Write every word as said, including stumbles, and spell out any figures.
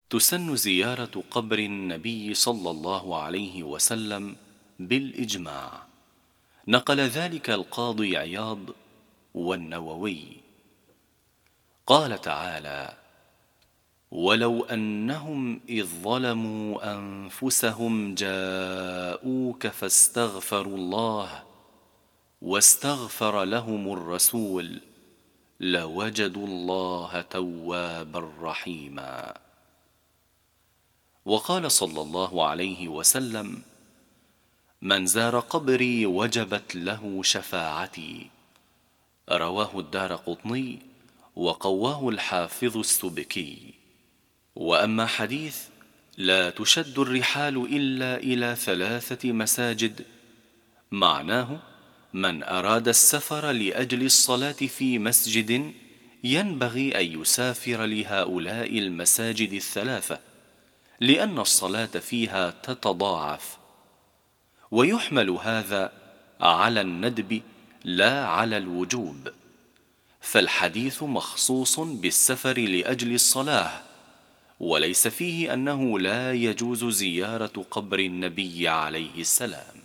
تسن زيارة قبر النبي صلى الله عليه وسلم بالإجماع، نقل ذلك القاضي عياض والنووي. قال تعالى: ولو أنهم إذ ظلموا أنفسهم جاءوك فاستغفروا الله واستغفر لهم الرسول لوجدوا الله توابا رحيما. وقال صلى الله عليه وسلم: من زار قبري وجبت له شفاعتي. رواه الدارقطني وقواه الحافظ السبكي. وأما حديث لا تشد الرحال إلا إلى ثلاثة مساجد، معناه من أراد السفر لأجل الصلاة في مسجد ينبغي أن يسافر لهؤلاء المساجد الثلاثة، لأن الصلاة فيها تتضاعف. ويحمل هذا على الندب لا على الوجوب، فالحديث مخصوص بالسفر لأجل الصلاة، وليس فيه أنه لا يجوز زيارة قبر النبي عليه السلام.